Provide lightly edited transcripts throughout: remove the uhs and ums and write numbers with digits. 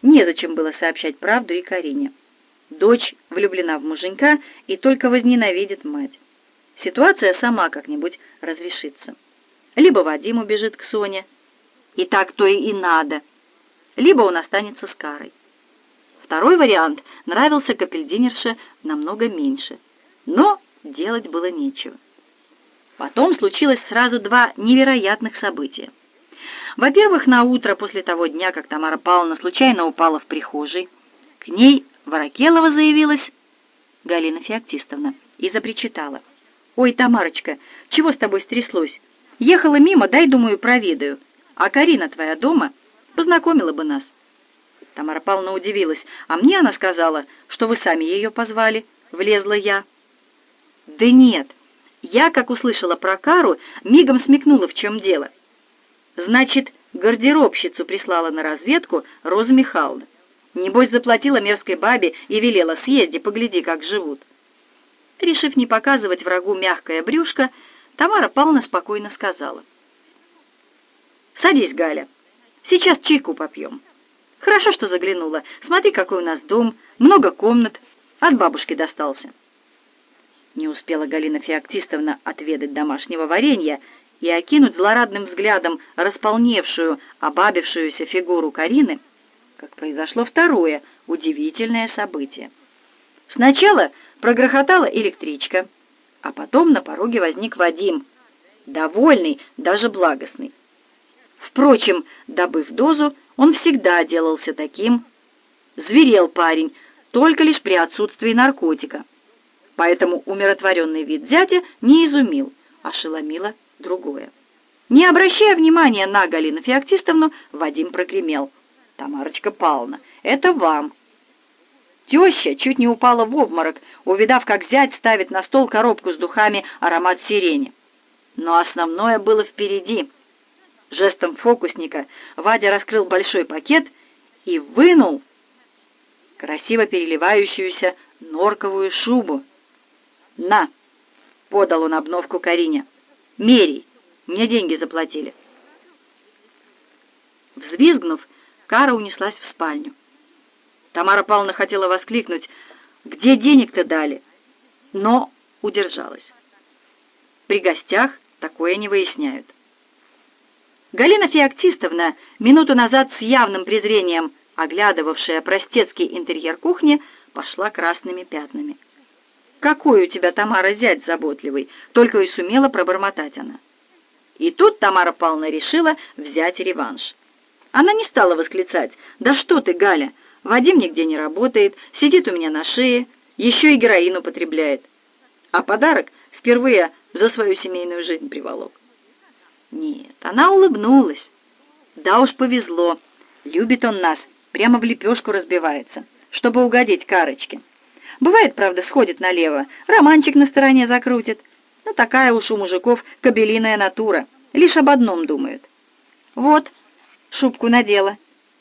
Незачем было сообщать правду и Карине. Дочь влюблена в муженька и только возненавидит мать. Ситуация сама как-нибудь разрешится. Либо Вадим убежит к Соне, и так то и надо, либо он останется с Карой. Второй вариант нравился капельдинерше намного меньше, но делать было нечего. Потом случилось сразу два невероятных события. Во-первых, на утро после того дня, как Тамара Павловна случайно упала в прихожей, к ней Ворокелова заявилась Галина Феоктистовна и запричитала: «Ой, Тамарочка, чего с тобой стряслось? Ехала мимо, дай, думаю, проведаю. А Карина твоя дома? Познакомила бы нас». Тамара Павловна удивилась. «А мне она сказала, что вы сами ее позвали», — влезла я. «Да нет, я, как услышала про Кару, мигом смекнула, в чем дело. Значит, гардеробщицу прислала на разведку Роза Михайловна. Небось, заплатила мерзкой бабе и велела: съезди, погляди, как живут». Решив не показывать врагу мягкое брюшко, Тамара Павловна спокойно сказала: «Садись, Галя, сейчас чайку попьем. Хорошо, что заглянула. Смотри, какой у нас дом, много комнат, от бабушки достался». Не успела Галина Феоктистовна отведать домашнего варенья и окинуть злорадным взглядом располневшую, обабившуюся фигуру Карины, как произошло второе удивительное событие. Сначала прогрохотала электричка, а потом на пороге возник Вадим, довольный, даже благостный. Впрочем, добыв дозу, он всегда делался таким. Зверел парень только лишь при отсутствии наркотика. Поэтому умиротворенный вид зятя не изумил, ошеломило другое. Не обращая внимания на Галину Феоктистовну, Вадим прогремел: «Тамарочка Павловна, это вам». Теща чуть не упала в обморок, увидав, как зять ставит на стол коробку с духами «Аромат сирени». Но основное было впереди. Жестом фокусника Вадя раскрыл большой пакет и вынул красиво переливающуюся норковую шубу. «На!» — подал он обновку Карине. «Мерей, мне деньги заплатили». Взвизгнув, Кара унеслась в спальню. Тамара Павловна хотела воскликнуть: «Где денег-то дали?» но удержалась. При гостях такое не выясняют. Галина Феоктистовна, минуту назад с явным презрением оглядывавшая простецкий интерьер кухни, пошла красными пятнами. «Какой у тебя, Тамара, зять заботливый!» — только и сумела пробормотать она. И тут Тамара Павловна решила взять реванш. Она не стала восклицать: «Да что ты, Галя, Вадим нигде не работает, сидит у меня на шее, еще и героин употребляет. А подарок впервые за свою семейную жизнь приволок». Нет, она улыбнулась. Да уж повезло, любит он нас, прямо в лепешку разбивается, чтобы угодить Карочке. Бывает, правда, сходит налево, романчик на стороне закрутит. Но такая уж у мужиков кобелиная натура, лишь об одном думает. Вот, шубку надела.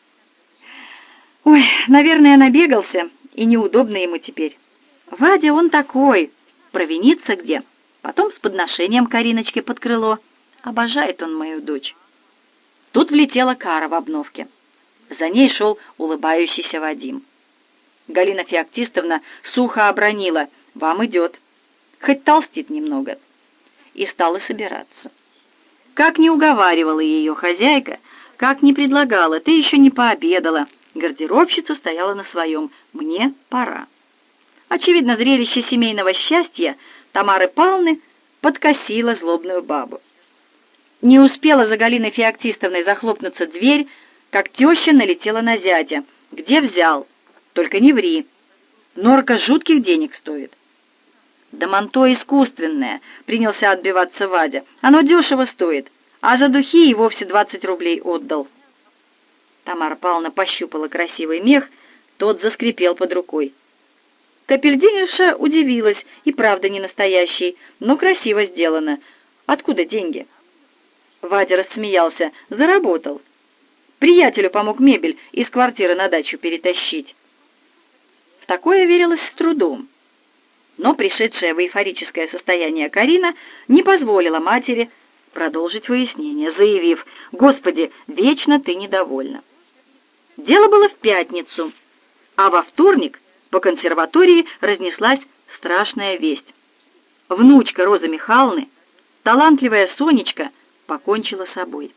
Ой, наверное, набегался, и неудобно ему теперь. Вадя он такой, провинится где, потом с подношением Кариночке под крыло. Обожает он мою дочь. Тут влетела Кара в обновке. За ней шел улыбающийся Вадим. Галина Феоктистовна сухо обронила: «Вам идет. Хоть толстит немного». И стала собираться. Как не уговаривала ее хозяйка, как не предлагала: «Ты еще не пообедала». Гардеробщица стояла на своем: «Мне пора». Очевидно, зрелище семейного счастья Тамары Павловны подкосило злобную бабу. Не успела за Галиной Феоктистовной захлопнуться дверь, как теща налетела на зятя. «Где взял? Только не ври. Норка жутких денег стоит». «Да манто искусственное», — принялся отбиваться Вадя. «Оно дешево стоит, а за духи и вовсе 20 рублей отдал». Тамара Павловна пощупала красивый мех, тот заскрипел под рукой. Капельдинерша удивилась: и правда не настоящий, но красиво сделано. Откуда деньги? Вадя рассмеялся: заработал. Приятелю помог мебель из квартиры на дачу перетащить. В такое верилось с трудом. Но пришедшая в эйфорическое состояние Карина не позволила матери продолжить выяснение, заявив: «Господи, вечно ты недовольна». Дело было в пятницу, а во вторник по консерватории разнеслась страшная весть. Внучка Розы Михайловны, талантливая Сонечка, покончила с собой.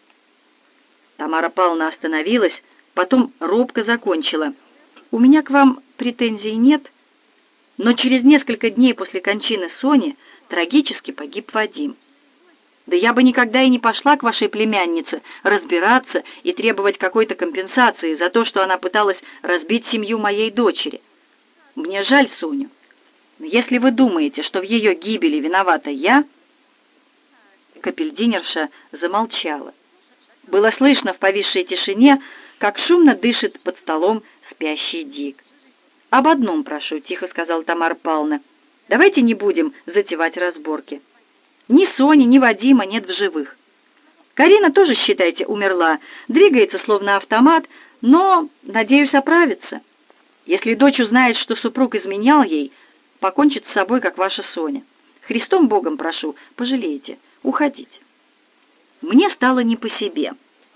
Тамара Павловна остановилась, потом робко закончила. «У меня к вам претензий нет, но через несколько дней после кончины Сони трагически погиб Вадим. Да я бы никогда и не пошла к вашей племяннице разбираться и требовать какой-то компенсации за то, что она пыталась разбить семью моей дочери. Мне жаль Соню, но если вы думаете, что в ее гибели виновата я...» Капельдинерша замолчала. Было слышно в повисшей тишине, как шумно дышит под столом спящий Дик. «Об одном прошу», — тихо сказала Тамара Павловна. «Давайте не будем затевать разборки. Ни Сони, ни Вадима нет в живых. Карина тоже, считайте, умерла, двигается словно автомат, но, надеюсь, оправится. Если дочь узнает, что супруг изменял ей, покончит с собой, как ваша Соня. Христом Богом прошу, пожалейте, уходите». Мне стало не по себе.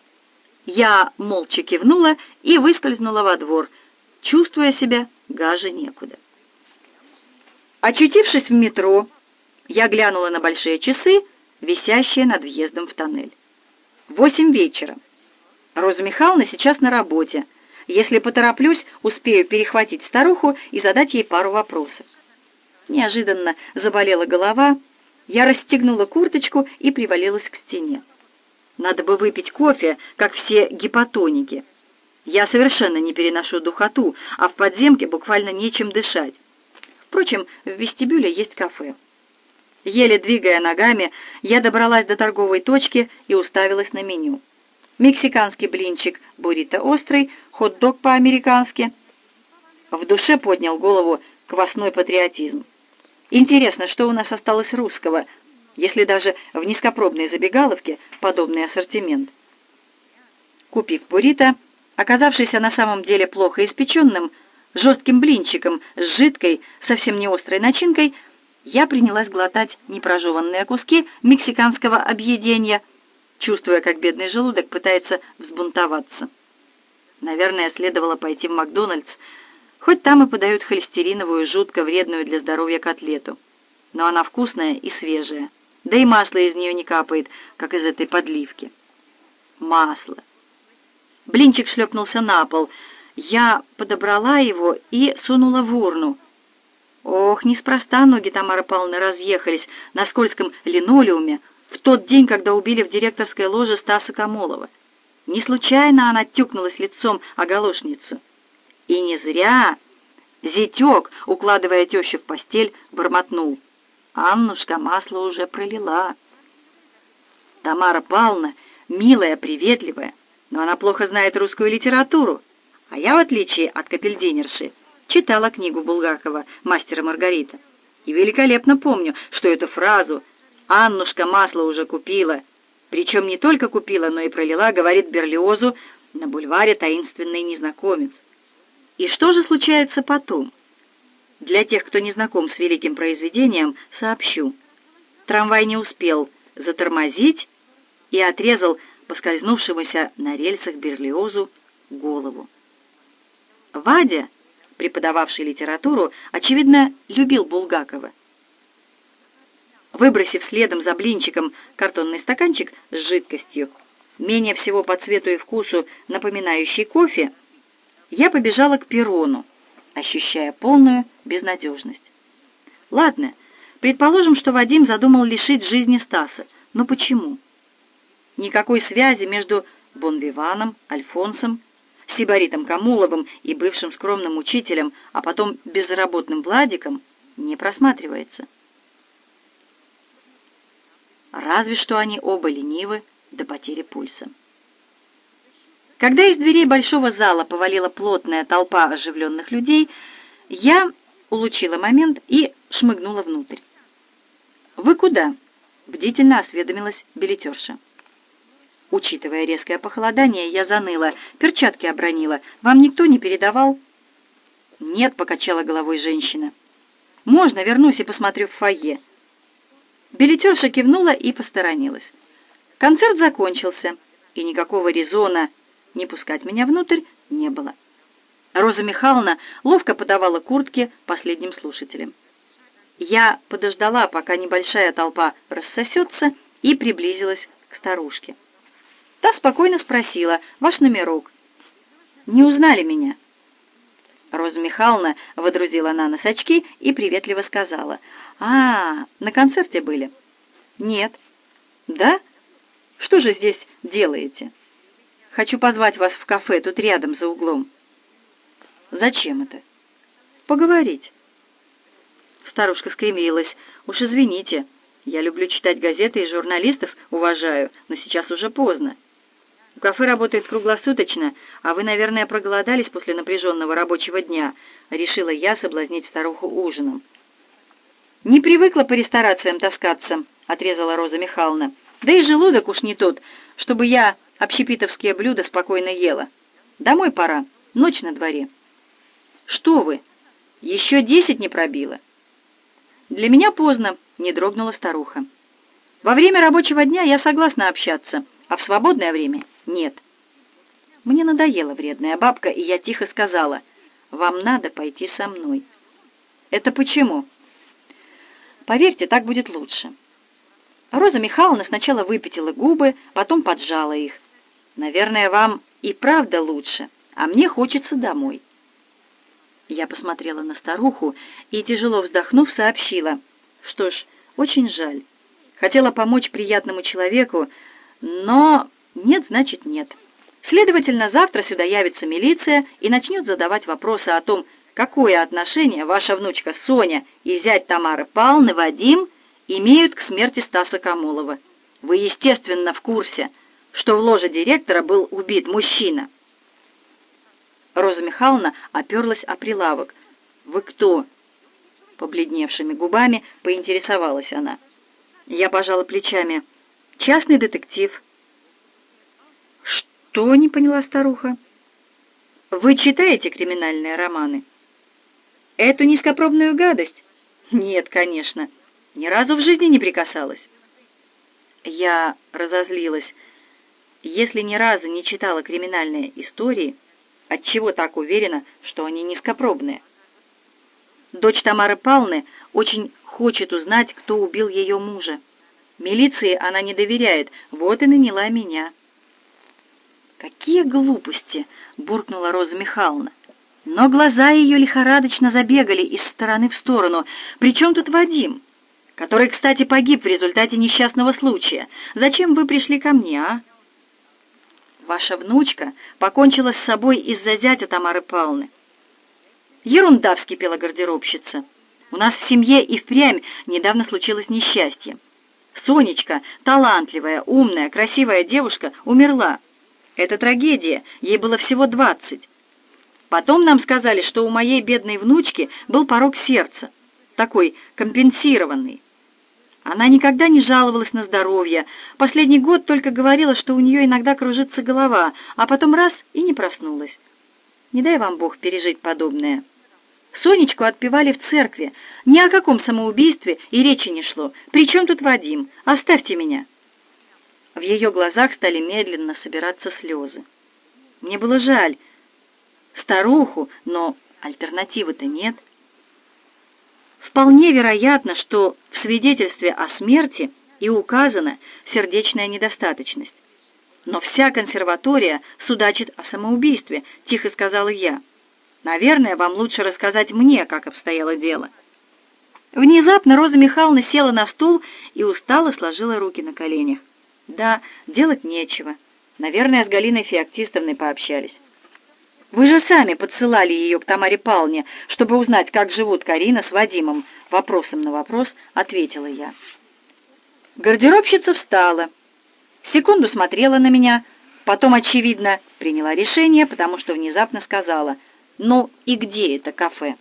Я молча кивнула и выскользнула во двор, чувствуя себя гаже некуда. Очутившись в метро, я глянула на большие часы, висящие над въездом в тоннель. 8 вечера. Роза Михайловна сейчас на работе. Если потороплюсь, успею перехватить старуху и задать ей пару вопросов. Неожиданно заболела голова, я расстегнула курточку и привалилась к стене. Надо бы выпить кофе, как все гипотоники. Я совершенно не переношу духоту, а в подземке буквально нечем дышать. Впрочем, в вестибюле есть кафе. Еле двигая ногами, я добралась до торговой точки и уставилась на меню. Мексиканский блинчик, буррито острый, хот-дог по-американски. В душе поднял голову квасной патриотизм. Интересно, что у нас осталось русского, если даже в низкопробной забегаловке подобный ассортимент. Купив буррито, оказавшийся на самом деле плохо испеченным, жестким блинчиком с жидкой, совсем не острой начинкой, я принялась глотать непрожеванные куски мексиканского объедения, чувствуя, как бедный желудок пытается взбунтоваться. Наверное, следовало пойти в Макдональдс, хоть там и подают холестериновую, жутко вредную для здоровья котлету. Но она вкусная и свежая, да и масло из нее не капает, как из этой подливки. Масло. Блинчик шлепнулся на пол. Я подобрала его и сунула в урну. Ох, неспроста ноги Тамары Павловны разъехались на скользком линолеуме в тот день, когда убили в директорской ложе Стаса Камолова. Не случайно она тюкнулась лицом о галошницу. И не зря. Зятек, укладывая тещу в постель, бормотнул: «Аннушка масло уже пролила». Тамара Павловна милая, приветливая, но она плохо знает русскую литературу, а я, в отличие от капельдинерши, читала книгу Булгакова «Мастер и Маргарита» и великолепно помню, что эту фразу «Аннушка масло уже купила», причем не только купила, но и пролила, говорит Берлиозу на бульваре «Таинственный незнакомец». И что же случается потом? Для тех, кто не знаком с великим произведением, сообщу. Трамвай не успел затормозить и отрезал поскользнувшемуся на рельсах Берлиозу голову. Вадя, преподававший литературу, очевидно, любил Булгакова. Выбросив следом за блинчиком картонный стаканчик с жидкостью, менее всего по цвету и вкусу напоминающий кофе, я побежала к перрону, ощущая полную безнадежность. Ладно, предположим, что Вадим задумал лишить жизни Стаса, но почему? Никакой связи между Бонвиваном, Альфонсом, Сибаритом Камоловым и бывшим скромным учителем, а потом безработным Владиком не просматривается. Разве что они оба ленивы до потери пульса. Когда из дверей большого зала повалила плотная толпа оживленных людей, я улучила момент и шмыгнула внутрь. «Вы куда?» — бдительно осведомилась билетерша. Учитывая резкое похолодание, я заныла, перчатки обронила. «Вам никто не передавал?» «Нет», — покачала головой женщина. «Можно, вернусь и посмотрю в фойе». Билетерша кивнула и посторонилась. Концерт закончился, и никакого резона не пускать меня внутрь не было. Роза Михайловна ловко подавала куртки последним слушателям. Я подождала, пока небольшая толпа рассосется, и приблизилась к старушке. Та спокойно спросила: «Ваш номерок?» «Не узнали меня?» Роза Михайловна водрузила на нос очки и приветливо сказала: на концерте были?» «Нет». «Да? Что же здесь делаете?» «Хочу позвать вас в кафе, тут рядом, за углом». «Зачем это?» «Поговорить». Старушка скривилась. «Уж извините, я люблю читать газеты и журналистов уважаю, но сейчас уже поздно. Кафе работает круглосуточно, а вы, наверное, проголодались после напряженного рабочего дня», — решила я соблазнить старуху ужином. «Не привыкла по ресторациям таскаться», — отрезала Роза Михайловна. «Да и желудок уж не тот, чтобы я общепитовские блюда спокойно ела. Домой пора, ночь на дворе». «Что вы, еще 10 не пробило?» «Для меня поздно», — не дрогнула старуха. «Во время рабочего дня я согласна общаться, а в свободное время нет». Мне надоела вредная бабка, и я тихо сказала: «Вам надо пойти со мной». «Это почему?» «Поверьте, так будет лучше». Роза Михайловна сначала выпятила губы, потом поджала их. «Наверное, вам и правда лучше, а мне хочется домой». Я посмотрела на старуху и, тяжело вздохнув, сообщила: «Что ж, очень жаль. Хотела помочь приятному человеку, но нет, значит нет. Следовательно, завтра сюда явится милиция и начнет задавать вопросы о том, какое отношение ваша внучка Соня и зять Тамары Павловны Вадим имеют к смерти Стаса Камолова. Вы, естественно, в курсе, что в ложе директора был убит мужчина». Роза Михайловна оперлась о прилавок. «Вы кто?» Побледневшими губами поинтересовалась она. Я пожала плечами. «Частный детектив». «Что?» — не поняла старуха. «Вы читаете криминальные романы?» «Эту низкопробную гадость?» «Нет, конечно. Ни разу в жизни не прикасалась». Я разозлилась. Если ни разу не читала криминальные истории, отчего так уверена, что они низкопробные? Дочь Тамары Павловны очень хочет узнать, кто убил ее мужа. Милиции она не доверяет, вот и наняла меня. «Какие глупости!» — буркнула Роза Михайловна. Но глаза ее лихорадочно забегали из стороны в сторону. «При чем тут Вадим, который, кстати, погиб в результате несчастного случая? Зачем вы пришли ко мне, а?» «Ваша внучка покончила с собой из-за зятя Тамары Павловны». «Ерунда!» — вскипела гардеробщица. «У нас в семье и впрямь недавно случилось несчастье. Сонечка, талантливая, умная, красивая девушка, умерла. Это трагедия, ей было всего 20. Потом нам сказали, что у моей бедной внучки был порок сердца, такой компенсированный. Она никогда не жаловалась на здоровье. Последний год только говорила, что у нее иногда кружится голова, а потом раз — и не проснулась. Не дай вам Бог пережить подобное. Сонечку отпевали в церкви. Ни о каком самоубийстве и речи не шло. При чем тут Вадим? Оставьте меня». В ее глазах стали медленно собираться слезы. Мне было жаль старуху, но альтернативы-то нет. Вполне вероятно, что в свидетельстве о смерти и указана сердечная недостаточность. Но вся консерватория судачит о самоубийстве, тихо сказала я. Наверное, вам лучше рассказать мне, как обстояло дело. Внезапно Роза Михайловна села на стул и устало сложила руки на коленях. Да, делать нечего. Наверное, с Галиной Феоктистовной пообщались. Вы же сами подсылали ее к Тамаре Павловне, чтобы узнать, как живут Карина с Вадимом. Вопросом на вопрос ответила я. Гардеробщица встала. Секунду смотрела на меня, потом, очевидно, приняла решение, потому что внезапно сказала: «Ну и где это кафе?»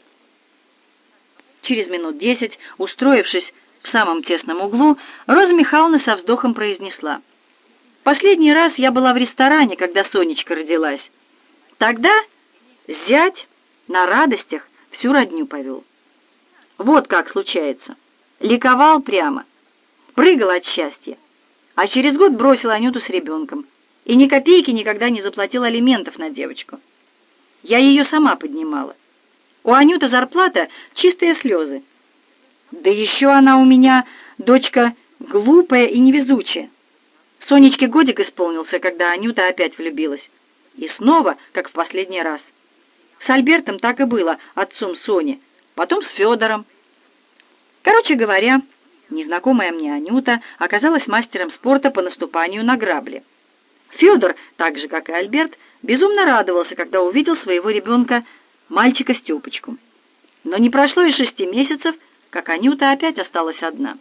Через минут 10, устроившись в самом тесном углу, Роза Михайловна со вздохом произнесла: «Последний раз я была в ресторане, когда Сонечка родилась. Тогда зять на радостях всю родню повел. Вот как случается. Ликовал прямо, прыгал от счастья, а через год бросил Анюту с ребенком. и ни копейки никогда не заплатил алиментов на девочку. Я ее сама поднимала. У Анюты зарплата — чистые слезы. Да еще она у меня, дочка, глупая и невезучая. Сонечке годик исполнился, когда Анюта опять влюбилась. И снова, как в последний раз. С Альбертом так и было, отцом Сони, потом с Федором. Короче говоря, незнакомая мне Анюта оказалась мастером спорта по наступанию на грабли. Федор, так же, как и Альберт, безумно радовался, когда увидел своего ребенка, мальчика Степочку. Но не прошло и 6 месяцев, как Анюта опять осталась одна.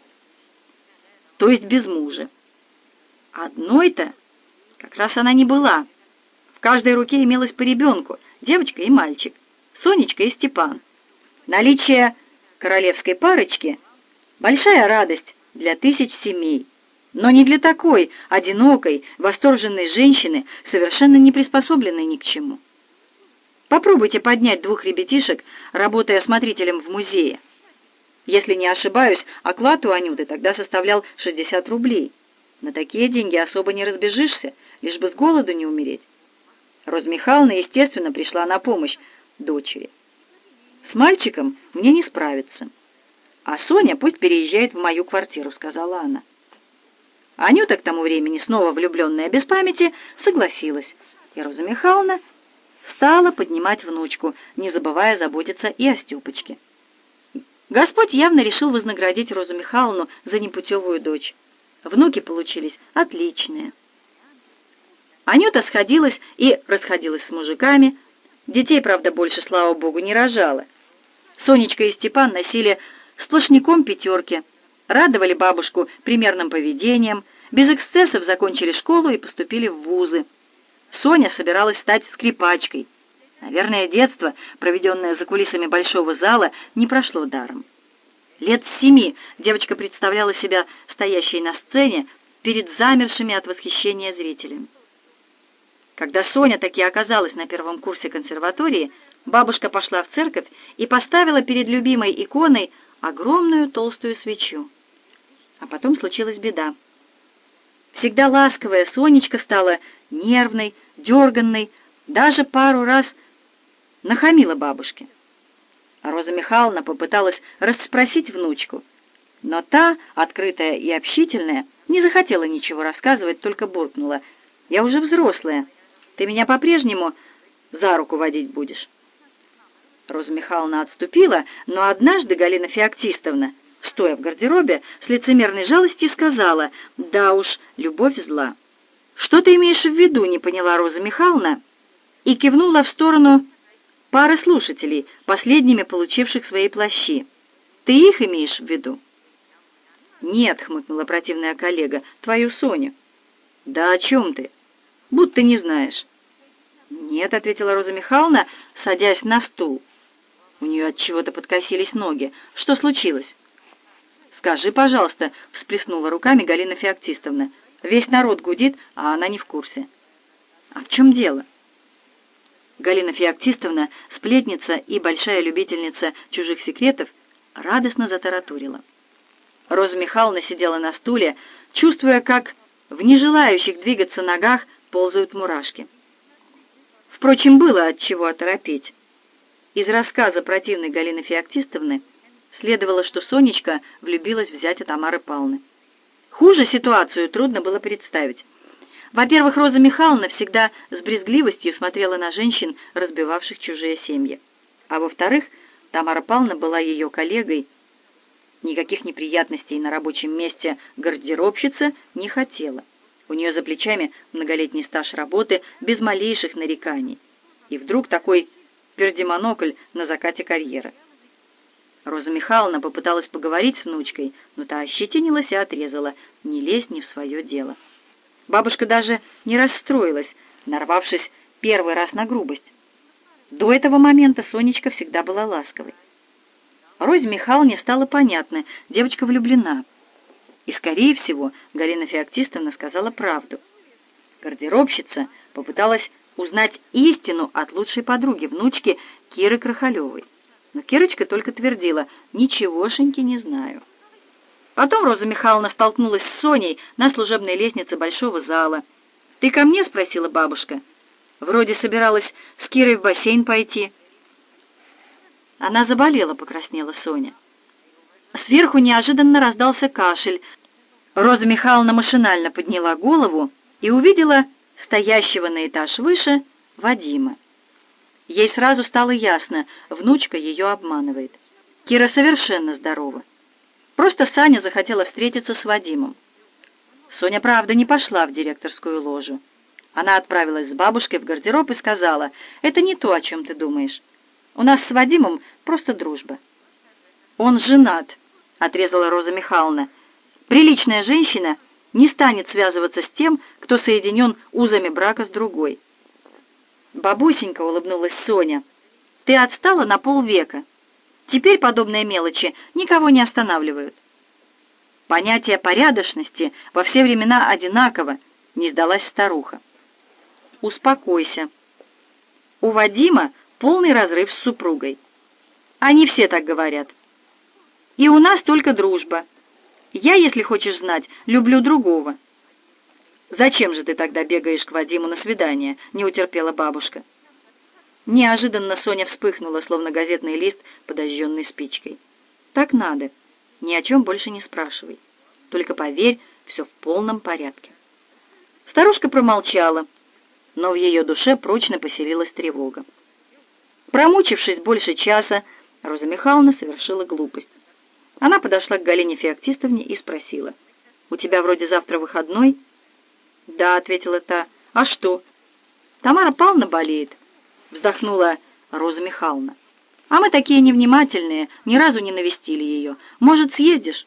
То есть без мужа. Одной-то как раз она не была. В каждой руке имелось по ребенку, девочка и мальчик, Сонечка и Степан. Наличие королевской парочки — большая радость для тысяч семей, но не для такой одинокой, восторженной женщины, совершенно не приспособленной ни к чему. Попробуйте поднять 2 ребятишек, работая смотрителем в музее. Если не ошибаюсь, оклад у Анюты тогда составлял 60 рублей. На такие деньги особо не разбежишься, лишь бы с голоду не умереть. Роза Михайловна, естественно, пришла на помощь дочери. «С мальчиком мне не справиться, а Соня пусть переезжает в мою квартиру», — сказала она. Анюта, к тому времени снова влюбленная без памяти, согласилась, и Роза Михайловна стала поднимать внучку, не забывая заботиться и о Степочке. Господь явно решил вознаградить Розу Михайловну за непутевую дочь. Внуки получились отличные. Анюта сходилась и расходилась с мужиками. Детей, правда, больше, слава богу, не рожала. Сонечка и Степан носили сплошняком 5, радовали бабушку примерным поведением, без эксцессов закончили школу и поступили в вузы. Соня собиралась стать скрипачкой. Наверное, детство, проведенное за кулисами большого зала, не прошло даром. Лет с 7 девочка представляла себя стоящей на сцене перед замершими от восхищения зрителями. Когда Соня таки оказалась на 1 курсе консерватории, бабушка пошла в церковь и поставила перед любимой иконой огромную толстую свечу. А потом случилась беда. Всегда ласковая Сонечка стала нервной, дерганной, даже пару раз нахамила бабушке. А Роза Михайловна попыталась расспросить внучку, но та, открытая и общительная, не захотела ничего рассказывать, только буркнула: «Я уже взрослая, ты меня по-прежнему за руку водить будешь». Роза Михайловна отступила, но однажды Галина Феоктистовна, стоя в гардеробе, с лицемерной жалостью сказала: «Да уж, любовь зла». «Что ты имеешь в виду?» — не поняла Роза Михайловна и кивнула в сторону пары слушателей, последними получивших свои плащи. «Ты их имеешь в виду?» «Нет», — хмыкнула противная коллега, — «твою Соню». «Да о чем ты? Будто не знаешь». «Нет», — ответила Роза Михайловна, садясь на стул. У нее от чего-то подкосились ноги. «Что случилось?» «Скажи, пожалуйста», — всплеснула руками Галина Феоктистовна. «Весь народ гудит, а она не в курсе». «А в чем дело?» Галина Феоктистовна, сплетница и большая любительница чужих секретов, радостно затараторила. Роза Михайловна сидела на стуле, чувствуя, как в нежелающих двигаться ногах ползают мурашки. Впрочем, было от чего оторопеть. Из рассказа противной Галины Феоктистовны следовало, что Сонечка влюбилась в зятя Тамары Павловны. Хуже ситуацию трудно было представить. Во-первых, Роза Михайловна всегда с брезгливостью смотрела на женщин, разбивавших чужие семьи. А во-вторых, Тамара Павловна была ее коллегой. Никаких неприятностей на рабочем месте гардеробщица не хотела. У нее за плечами многолетний стаж работы, без малейших нареканий. И вдруг такой пердемонокль на закате карьеры. Роза Михайловна попыталась поговорить с внучкой, но та ощетинилась и отрезала: «Не лезь не в свое дело». Бабушка даже не расстроилась, нарвавшись первый раз на грубость. До этого момента Сонечка всегда была ласковой. Розе Михайловне стало понятно, девочка влюблена. И, скорее всего, Галина Феоктистовна сказала правду. Гардеробщица попыталась узнать истину от лучшей подруги внучки Киры Крахалевой. Но Кирочка только твердила: «Ничегошеньки не знаю». Потом Роза Михайловна столкнулась с Соней на служебной лестнице большого зала. «Ты ко мне?» — спросила бабушка. «Вроде собиралась с Кирой в бассейн пойти». «Она заболела», — покраснела Соня. Сверху неожиданно раздался кашель. Роза Михайловна машинально подняла голову и увидела стоящего на этаж выше Вадима. Ей сразу стало ясно, внучка ее обманывает. Кира совершенно здорова. Просто Саня захотела встретиться с Вадимом. Соня, правда, не пошла в директорскую ложу. Она отправилась с бабушкой в гардероб и сказала: «Это не то, о чем ты думаешь. У нас с Вадимом просто дружба». «Он женат», — отрезала Роза Михайловна. «Приличная женщина не станет связываться с тем, кто соединен узами брака с другой». «Бабусенька», — улыбнулась Соня, — «ты отстала на полвека. Теперь подобные мелочи никого не останавливают». «Понятие порядочности во все времена одинаково», — не сдалась старуха. «Успокойся. У Вадима полный разрыв с супругой. Они все так говорят. И у нас только дружба. Я, если хочешь знать, люблю другого». «Зачем же ты тогда бегаешь к Вадиму на свидание?» — не утерпела бабушка. Неожиданно Соня вспыхнула, словно газетный лист, подожженный спичкой. «Так надо. Ни о чем больше не спрашивай. Только поверь, все в полном порядке». Старушка промолчала, но в ее душе прочно поселилась тревога. Промучившись больше часа, Роза Михайловна совершила глупость. Она подошла к Галине Феоктистовне и спросила: «У тебя вроде завтра выходной?» «Да», — ответила та. «А что?» «Тамара Павловна болеет», — вздохнула Роза Михайловна. «А мы такие невнимательные, ни разу не навестили ее. Может, съездишь?»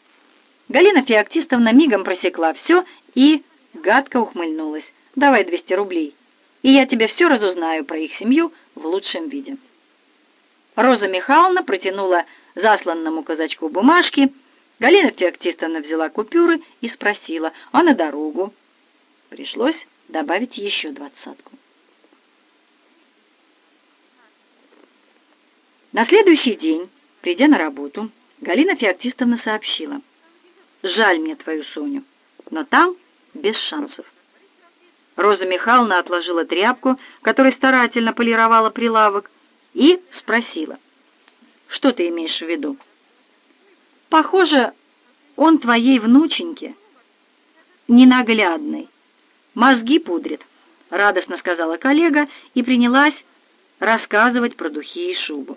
Галина Феоктистовна мигом просекла все и гадко ухмыльнулась. «Давай 200 рублей, и я тебе все разузнаю про их семью в лучшем виде». Роза Михайловна протянула засланному казачку бумажки. Галина Феоктистовна взяла купюры и спросила: «А на дорогу?» Пришлось добавить еще 20. На следующий день, придя на работу, Галина Феоктистовна сообщила: «Жаль мне твою Соню, но там без шансов». Роза Михайловна отложила тряпку, которой старательно полировала прилавок, и спросила: «Что ты имеешь в виду?» «Похоже, он твоей внученьке ненаглядный. Мозги пудрит», — радостно сказала коллега и принялась рассказывать про духи и шубу.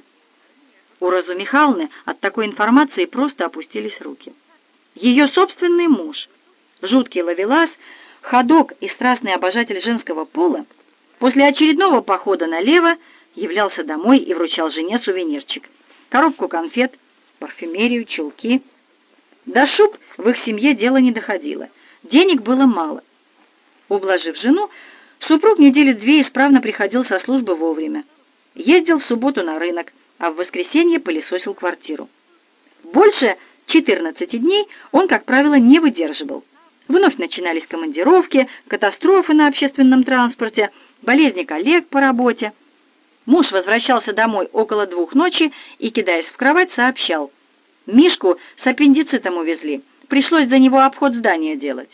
У Розы Михайловны от такой информации просто опустились руки. Ее собственный муж, жуткий ловелас, ходок и страстный обожатель женского пола, после очередного похода налево являлся домой и вручал жене сувенирчик: коробку конфет, парфюмерию, чулки. До шуб в их семье дело не доходило, денег было мало. Ублажив жену, супруг недели 2 исправно приходил со службы вовремя, ездил в субботу на рынок, а в воскресенье пылесосил квартиру. Больше 14 дней он, как правило, не выдерживал. Вновь начинались командировки, катастрофы на общественном транспорте, болезни коллег по работе. Муж возвращался домой около 2 ночи и, кидаясь в кровать, сообщал: «Мишку с аппендицитом увезли, пришлось за него обход здания делать».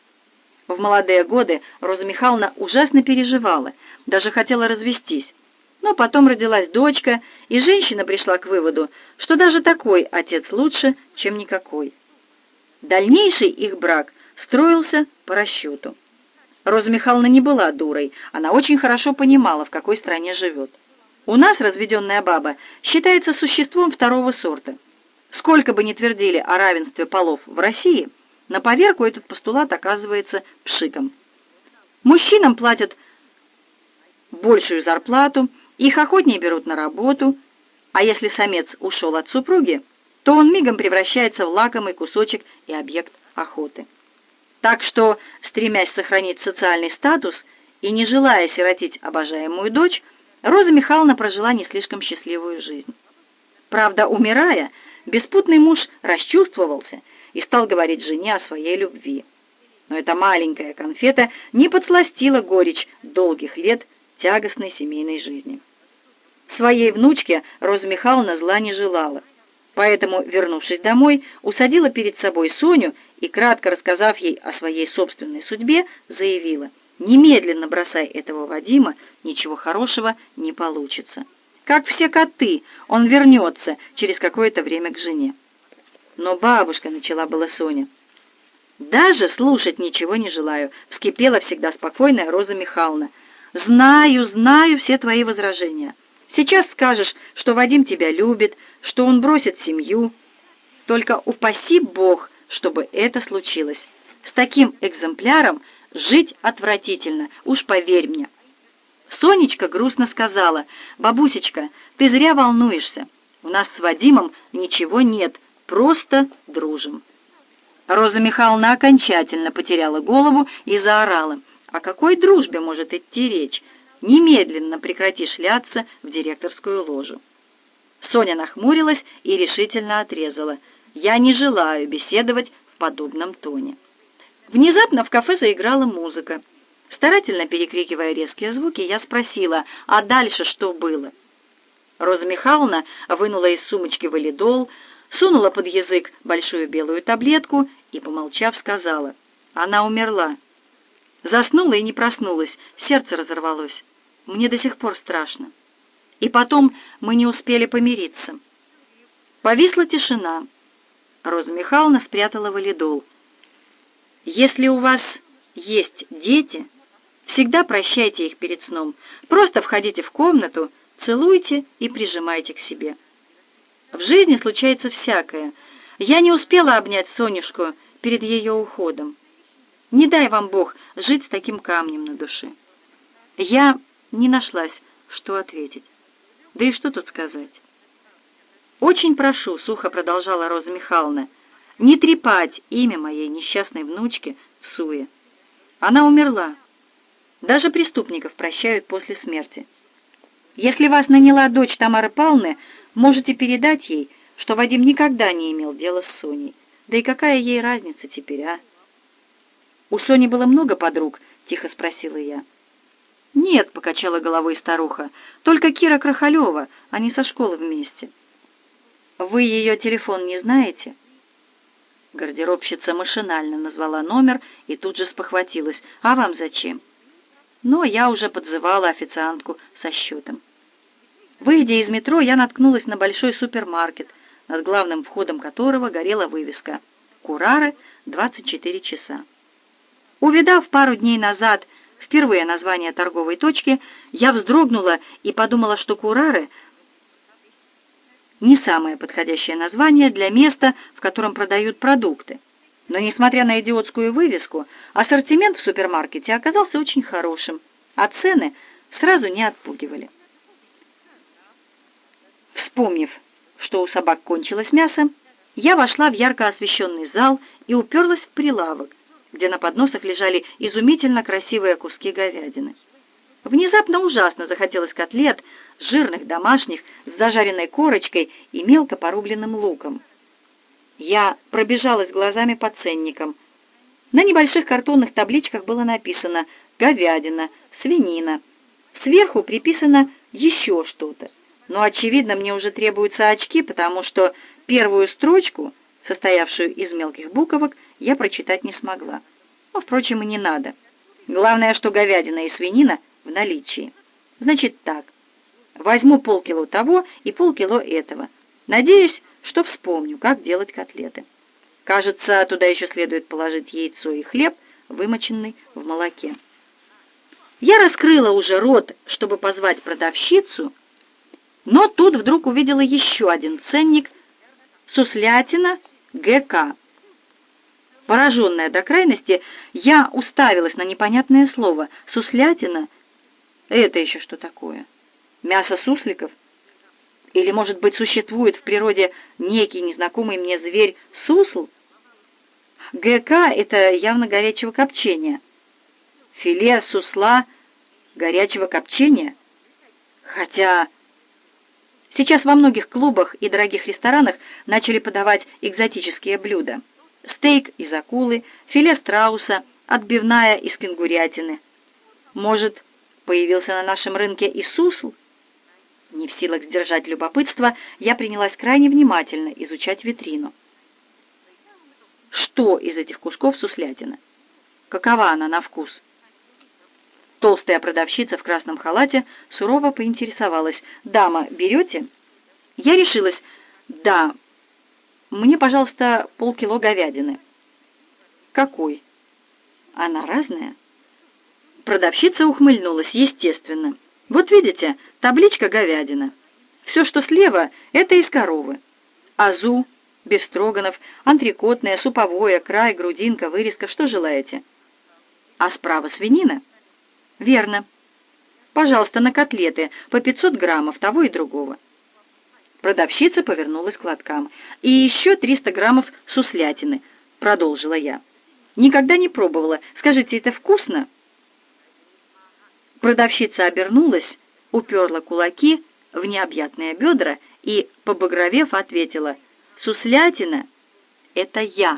В молодые годы Роза Михайловна ужасно переживала, даже хотела развестись. Но потом родилась дочка, и женщина пришла к выводу, что даже такой отец лучше, чем никакой. Дальнейший их брак строился по расчету. Роза Михайловна не была дурой, она очень хорошо понимала, в какой стране живет. У нас разведенная баба считается существом второго сорта. Сколько бы ни твердили о равенстве полов в России, на поверку этот постулат оказывается пшиком. Мужчинам платят большую зарплату, их охотнее берут на работу, а если самец ушел от супруги, то он мигом превращается в лакомый кусочек и объект охоты. Так что, стремясь сохранить социальный статус и не желая сиротить обожаемую дочь, Роза Михайловна прожила не слишком счастливую жизнь. Правда, умирая, беспутный муж расчувствовался и стал говорить жене о своей любви. Но эта маленькая конфета не подсластила горечь долгих лет тягостной семейной жизни. Своей внучке Роза Михайловна зла не желала, поэтому, вернувшись домой, усадила перед собой Соню и, кратко рассказав ей о своей собственной судьбе, заявила: Немедленно бросай этого Вадима, ничего хорошего не получится. Как все коты, он вернется через какое-то время к жене. Но бабушка, начала была Соня. Даже слушать ничего не желаю, вскипела всегда спокойная Роза Михайловна. Знаю все твои возражения. Сейчас скажешь, что Вадим тебя любит, что он бросит семью. Только упаси Бог, чтобы это случилось. С таким экземпляром жить отвратительно, уж поверь мне. Сонечка грустно сказала: «Бабусечка, ты зря волнуешься. У нас с Вадимом ничего нет, просто дружим». Роза Михайловна окончательно потеряла голову и заорала: «О какой дружбе может идти речь? Немедленно прекрати шляться в директорскую ложу». Соня нахмурилась и решительно отрезала: «Я не желаю беседовать в подобном тоне». Внезапно в кафе заиграла музыка. Старательно перекрикивая резкие звуки, я спросила: «А дальше что было?» Роза Михайловна вынула из сумочки валидол, сунула под язык большую белую таблетку и, помолчав, сказала: «Она умерла. Заснула и не проснулась, сердце разорвалось. Мне до сих пор страшно. И потом мы не успели помириться». Повисла тишина. Роза Михайловна спрятала валидол. «Если у вас есть дети, всегда прощайте их перед сном. Просто входите в комнату, целуйте и прижимайте к себе. В жизни случается всякое. Я не успела обнять Сонюшку перед ее уходом. Не дай вам Бог жить с таким камнем на душе». Я не нашлась, что ответить. Да и что тут сказать? «Очень прошу», — сухо продолжала Роза Михайловна, «не трепать имя моей несчастной внучки в суе. Она умерла. Даже преступников прощают после смерти. Если вас наняла дочь Тамары Павловны, можете передать ей, что Вадим никогда не имел дела с Соней. Да и какая ей разница теперь, а?» «У Сони было много подруг?» — тихо спросила я. «Нет», — покачала головой старуха, — «только Кира Крахалева, они со школы вместе». «Вы ее телефон не знаете?» Гардеробщица машинально назвала номер и тут же спохватилась: «А вам зачем?» Но я уже подзывала официантку со счетом. Выйдя из метро, я наткнулась на большой супермаркет, над главным входом которого горела вывеска «Курары, 24 часа». Увидав пару дней назад впервые название торговой точки, я вздрогнула и подумала, что Курары — не самое подходящее название для места, в котором продают продукты. Но, несмотря на идиотскую вывеску, ассортимент в супермаркете оказался очень хорошим, а цены сразу не отпугивали. Вспомнив, что у собак кончилось мясо, я вошла в ярко освещенный зал и уперлась в прилавок, где на подносах лежали изумительно красивые куски говядины. Внезапно ужасно захотелось котлет, жирных, домашних, с зажаренной корочкой и мелко порубленным луком. Я пробежалась глазами по ценникам. На небольших картонных табличках было написано «говядина», «свинина». Сверху приписано еще что-то. Но, очевидно, мне уже требуются очки, потому что первую строчку, состоявшую из мелких буквок, я прочитать не смогла. Но, впрочем, и не надо. Главное, что говядина и свинина в наличии. Значит так, возьму полкило того и полкило этого. Надеюсь, что вспомню, как делать котлеты. Кажется, туда еще следует положить яйцо и хлеб, вымоченный в молоке. Я раскрыла уже рот, чтобы позвать продавщицу, но тут вдруг увидела еще один ценник «Суслятина ГК». Пораженная до крайности, я уставилась на непонятное слово. «Суслятина» — это еще что такое? Мясо сусликов? Или, может быть, существует в природе некий незнакомый мне зверь сусл? ГК — это явно горячего копчения. Филе сусла горячего копчения? Хотя сейчас во многих клубах и дорогих ресторанах начали подавать экзотические блюда. Стейк из акулы, филе страуса, отбивная из кенгурятины. Может, появился на нашем рынке и сусл? Не в силах сдержать любопытство, я принялась крайне внимательно изучать витрину. Что из этих кусков суслятина? Какова она на вкус? Толстая продавщица в красном халате сурово поинтересовалась: «Дама, берете?» Я решилась: «Да, мне, пожалуйста, полкило говядины». «Какой?» «Она разная». Продавщица ухмыльнулась: «Естественно. Вот видите, табличка говядина. Все, что слева, это из коровы. Азу, бефстроганов, антрикотное, суповое, край, грудинка, вырезка, что желаете. А справа свинина?» «Верно. Пожалуйста, на котлеты по 500 граммов того и другого». Продавщица повернулась к лоткам. «И еще 300 граммов суслятины», — продолжила я. «Никогда не пробовала. Скажите, это вкусно?» Продавщица обернулась, уперла кулаки в необъятные бедра и, побагровев, ответила: «Суслятина — это я».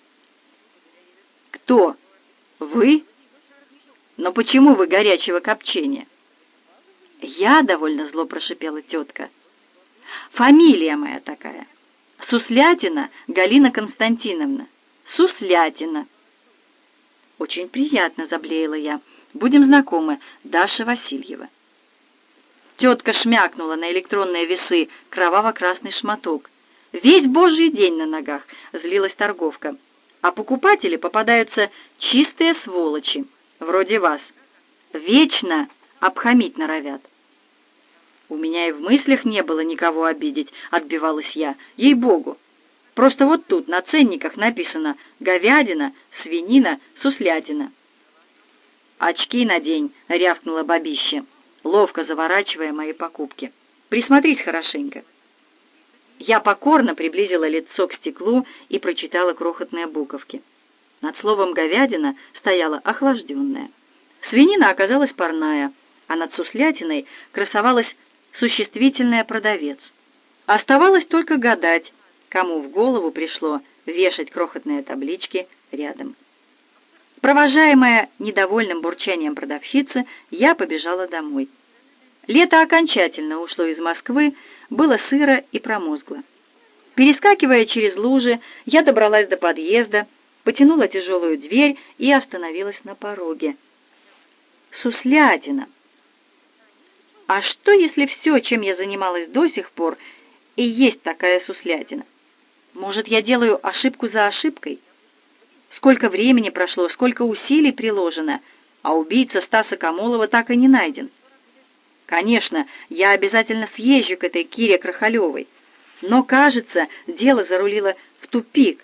«Кто? Вы? Но почему вы горячего копчения?» «Я», — довольно зло прошипела тетка. «Фамилия моя такая. Суслятина Галина Константиновна. Суслятина». «Очень приятно», — заблеяла я. «Будем знакомы, Даша Васильева». Тетка шмякнула на электронные весы кроваво-красный шматок. «Весь божий день на ногах», — злилась торговка. «А покупатели попадаются чистые сволочи, вроде вас. Вечно обхамить норовят». «У меня и в мыслях не было никого обидеть», — отбивалась я. «Ей-богу! Просто вот тут на ценниках написано говядина, свинина, суслятина». «Очки надень», — рявкнула бабище, ловко заворачивая мои покупки. «Присмотрись хорошенько». Я покорно приблизила лицо к стеклу и прочитала крохотные буковки. Над словом «говядина» стояла охлажденная. Свинина оказалась парная, а над суслятиной красовалась существительное «продавец». Оставалось только гадать, кому в голову пришло вешать крохотные таблички рядом. Провожаемая недовольным бурчанием продавщицы, я побежала домой. Лето окончательно ушло из Москвы, было сыро и промозгло. Перескакивая через лужи, я добралась до подъезда, потянула тяжелую дверь и остановилась на пороге. Суслятина. А что, если все, чем я занималась до сих пор, и есть такая суслятина? Может, я делаю ошибку за ошибкой? Сколько времени прошло, сколько усилий приложено, а убийца Стаса Камолова так и не найден. Конечно, я обязательно съезжу к этой Кире Крахалевой, но, кажется, дело зарулило в тупик.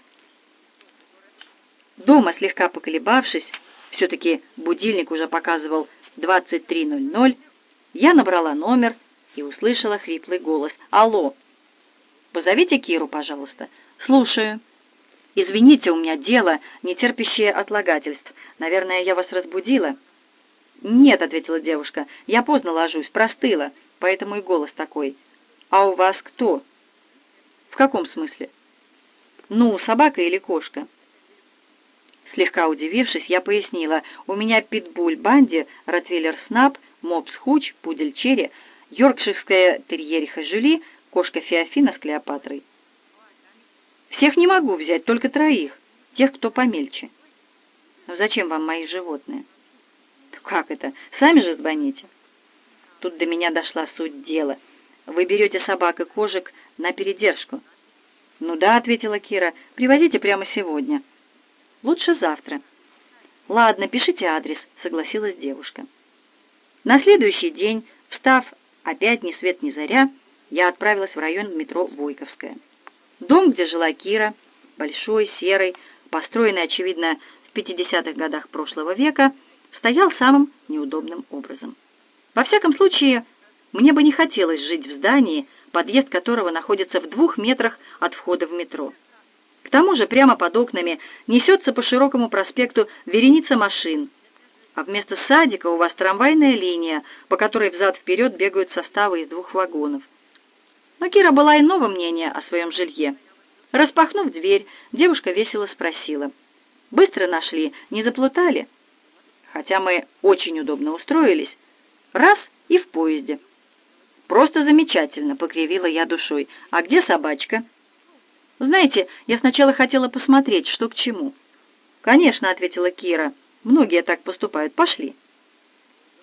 Дома, слегка поколебавшись, все-таки будильник уже показывал 23:00, я набрала номер и услышала хриплый голос. «Алло! Позовите Киру, пожалуйста». «Слушаю». «Извините, у меня дело, не терпящее отлагательств. Наверное, я вас разбудила?» «Нет», — ответила девушка, — «я поздно ложусь, простыла, поэтому и голос такой». «А у вас кто?» «В каком смысле?» «Ну, собака или кошка?» Слегка удивившись, я пояснила: «У меня питбуль Банди, ротвейлер Снап, мопс Хуч, пудель Черри, йоркширская терьериха Жюли, кошка Феофина с Клеопатрой». «Всех не могу взять, только 3, тех, кто помельче». «Но зачем вам мои животные?» «Как это? Сами же звоните». Тут до меня дошла суть дела. «Вы берете собак и кошек на передержку?» «Ну да», — ответила Кира, — «привозите прямо сегодня». «Лучше завтра». «Ладно, пишите адрес», — согласилась девушка. На следующий день, встав опять ни свет ни заря, я отправилась в район метро Войковская. Дом, где жила Кира, большой, серый, построенный, очевидно, в 50-х годах прошлого века, стоял самым неудобным образом. Во всяком случае, мне бы не хотелось жить в здании, подъезд которого находится в 2 метрах от входа в метро. К тому же прямо под окнами несется по широкому проспекту вереница машин, а вместо садика у вас трамвайная линия, по которой взад-вперед бегают составы из 2 вагонов. Но Кира была иного мнения о своем жилье. Распахнув дверь, девушка весело спросила: «Быстро нашли, не заплутали?» Хотя мы очень удобно устроились. Раз — и в поезде. «Просто замечательно», — покривила я душой. «А где собачка?» «Знаете, я сначала хотела посмотреть, что к чему». «Конечно», — ответила Кира. «Многие так поступают. Пошли».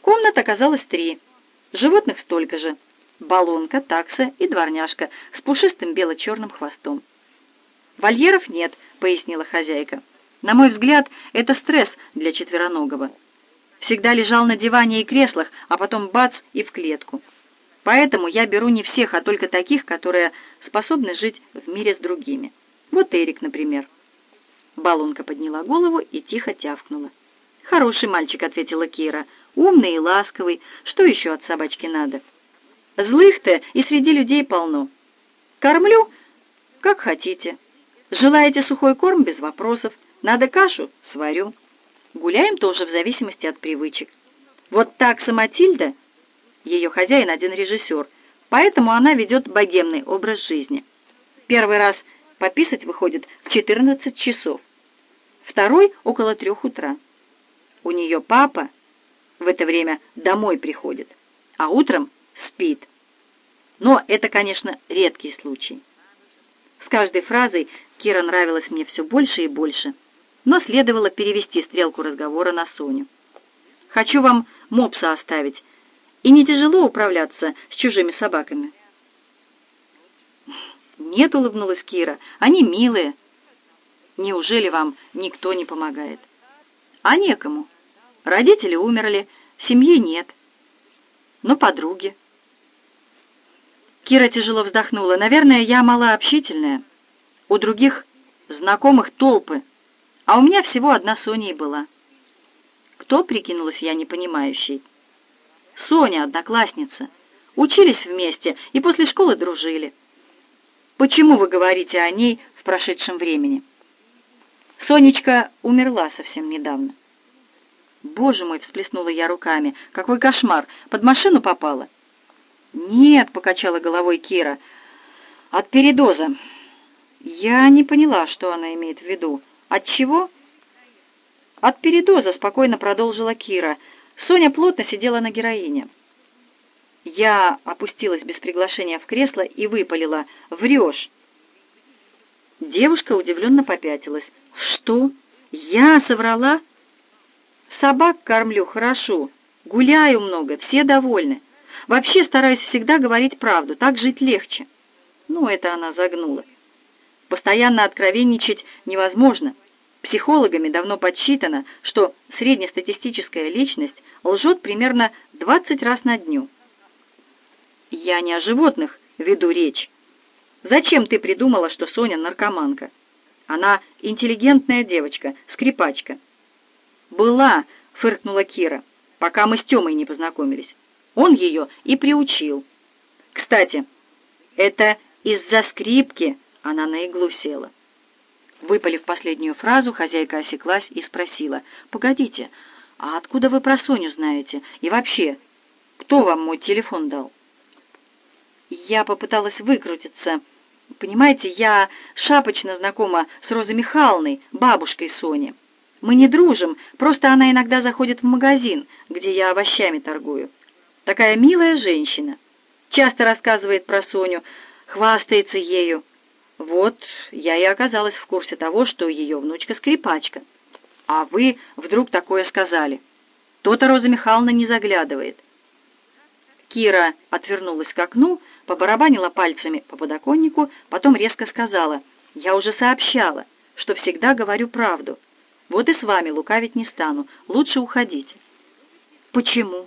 Комнат оказалось 3. Животных столько же. Баллонка, такса и дворняжка с пушистым бело-черным хвостом. «Вольеров нет», — пояснила хозяйка. «На мой взгляд, это стресс для четвероногого. Всегда лежал на диване и креслах, а потом бац и в клетку. Поэтому я беру не всех, а только таких, которые способны жить в мире с другими. Вот Эрик, например». Баллонка подняла голову и тихо тявкнула. «Хороший мальчик», — ответила Кира. «Умный и ласковый. Что еще от собачки надо? Злых-то и среди людей полно. Кормлю, как хотите. Желаете сухой корм — без вопросов. Надо кашу — сварю. Гуляем тоже в зависимости от привычек. Вот такса Матильда, ее хозяин один режиссер, поэтому она ведет богемный образ жизни. Первый раз пописать выходит в 14 часов, второй — около 3 утра. У нее папа в это время домой приходит, а утром спит. Но это, конечно, редкий случай». С каждой фразой Кира нравилась мне все больше и больше, но следовало перевести стрелку разговора на Соню. «Хочу вам мопса оставить. И не тяжело управляться с чужими собаками?» «Нет», — улыбнулась Кира, — «они милые». «Неужели вам никто не помогает?» «А некому. Родители умерли, семьи нет. Но подруги». Кира тяжело вздохнула. «Наверное, я малообщительная. У других знакомых толпы, а у меня всего одна Соня и была». «Кто?» — прикинулась я непонимающей. «Соня, одноклассница. Учились вместе и после школы дружили». «Почему вы говорите о ней в прошедшем времени?» «Сонечка умерла совсем недавно». «Боже мой!» — всплеснула я руками. «Какой кошмар! Под машину попала?» «Нет», — покачала головой Кира, — «от передоза». Я не поняла, что она имеет в виду. «От чего?» «От передоза», — спокойно продолжила Кира. «Соня плотно сидела на героине». Я опустилась без приглашения в кресло и выпалила: «Врешь!» Девушка удивленно попятилась. «Что? Я соврала?» «Собак кормлю хорошо, гуляю много, все довольны. Вообще стараюсь всегда говорить правду, так жить легче». Ну, это она загнула. Постоянно откровенничать невозможно. Психологами давно подсчитано, что среднестатистическая личность лжет примерно 20 раз на дню. Я не о животных веду речь. Зачем ты придумала, что Соня наркоманка? Она интеллигентная девочка, скрипачка. «Была», — фыркнула Кира, — «пока мы с Тёмой не познакомились. Он ее и приучил. Кстати, это из-за скрипки она на иглу села». Выпалив последнюю фразу, хозяйка осеклась и спросила: «Погодите, а откуда вы про Соню знаете? И вообще, кто вам мой телефон дал?» Я попыталась выкрутиться. «Понимаете, я шапочно знакома с Розой Михайловной, бабушкой Сони. Мы не дружим, просто она иногда заходит в магазин, где я овощами торгую. Такая милая женщина. Часто рассказывает про Соню, хвастается ею. Вот я и оказалась в курсе того, что ее внучка скрипачка. А вы вдруг такое сказали. То-то Роза Михайловна не заглядывает». Кира отвернулась к окну, побарабанила пальцами по подоконнику, потом резко сказала: «Я уже сообщала, что всегда говорю правду. Вот и с вами лукавить не стану. Лучше уходите». «Почему?»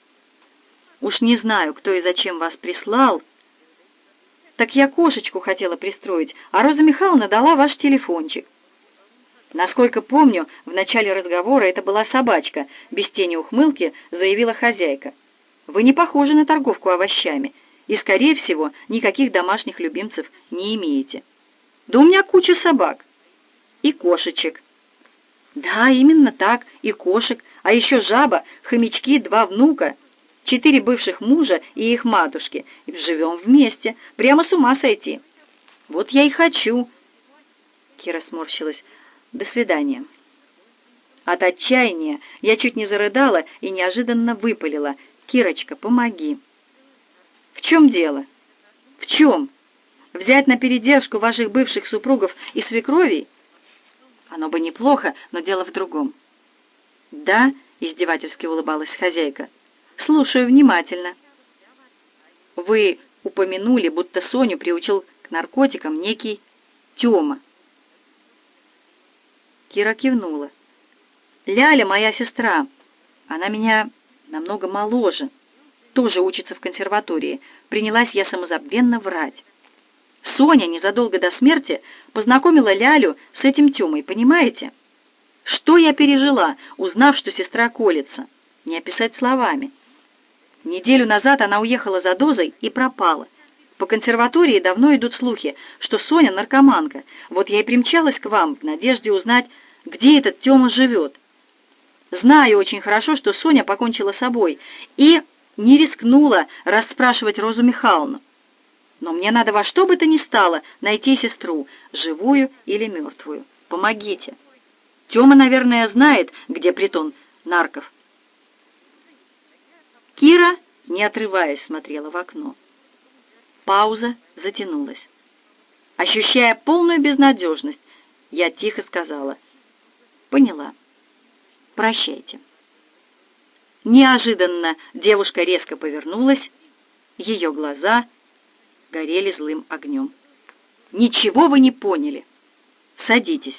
«Уж не знаю, кто и зачем вас прислал. Так я кошечку хотела пристроить, а Роза Михайловна дала ваш телефончик». Насколько помню, в начале разговора это была собачка, без тени ухмылки заявила хозяйка. «Вы не похожи на торговку овощами и, скорее всего, никаких домашних любимцев не имеете». «Да у меня куча собак. И кошечек». «Да, именно так, и кошек, а еще жаба, хомячки, 2 внука, 4 бывших мужа и их матушки. И живем вместе, прямо с ума сойти. Вот я и хочу». Кира сморщилась. «До свидания». От отчаяния я чуть не зарыдала и неожиданно выпалила: «Кирочка, помоги». «В чем дело?» «В чем? Взять на передержку ваших бывших супругов и свекровей? Оно бы неплохо, но дело в другом». «Да», — издевательски улыбалась хозяйка, Слушаю внимательно. Вы упомянули, будто Соню приучил к наркотикам некий Тёма. Кира кивнула. Ляля моя сестра. Она меня намного моложе. Тоже учится в консерватории. Принялась я самозабвенно врать. Соня незадолго до смерти познакомила Лялю с этим Тёмой, понимаете? Что я пережила, узнав, что сестра колется? Не описать словами. Неделю назад она уехала за дозой и пропала. По консерватории давно идут слухи, что Соня наркоманка. Вот я и примчалась к вам в надежде узнать, где этот Тёма живет. Знаю очень хорошо, что Соня покончила с собой, и не рискнула расспрашивать Розу Михайловну. Но мне надо во что бы то ни стало найти сестру, живую или мертвую. Помогите. Тёма, наверное, знает, где притон нарков. Кира, не отрываясь, смотрела в окно. Пауза затянулась. Ощущая полную безнадежность, я тихо сказала: «Поняла. Прощайте». Неожиданно девушка резко повернулась, ее глаза горели злым огнем. «Ничего вы не поняли. Садитесь».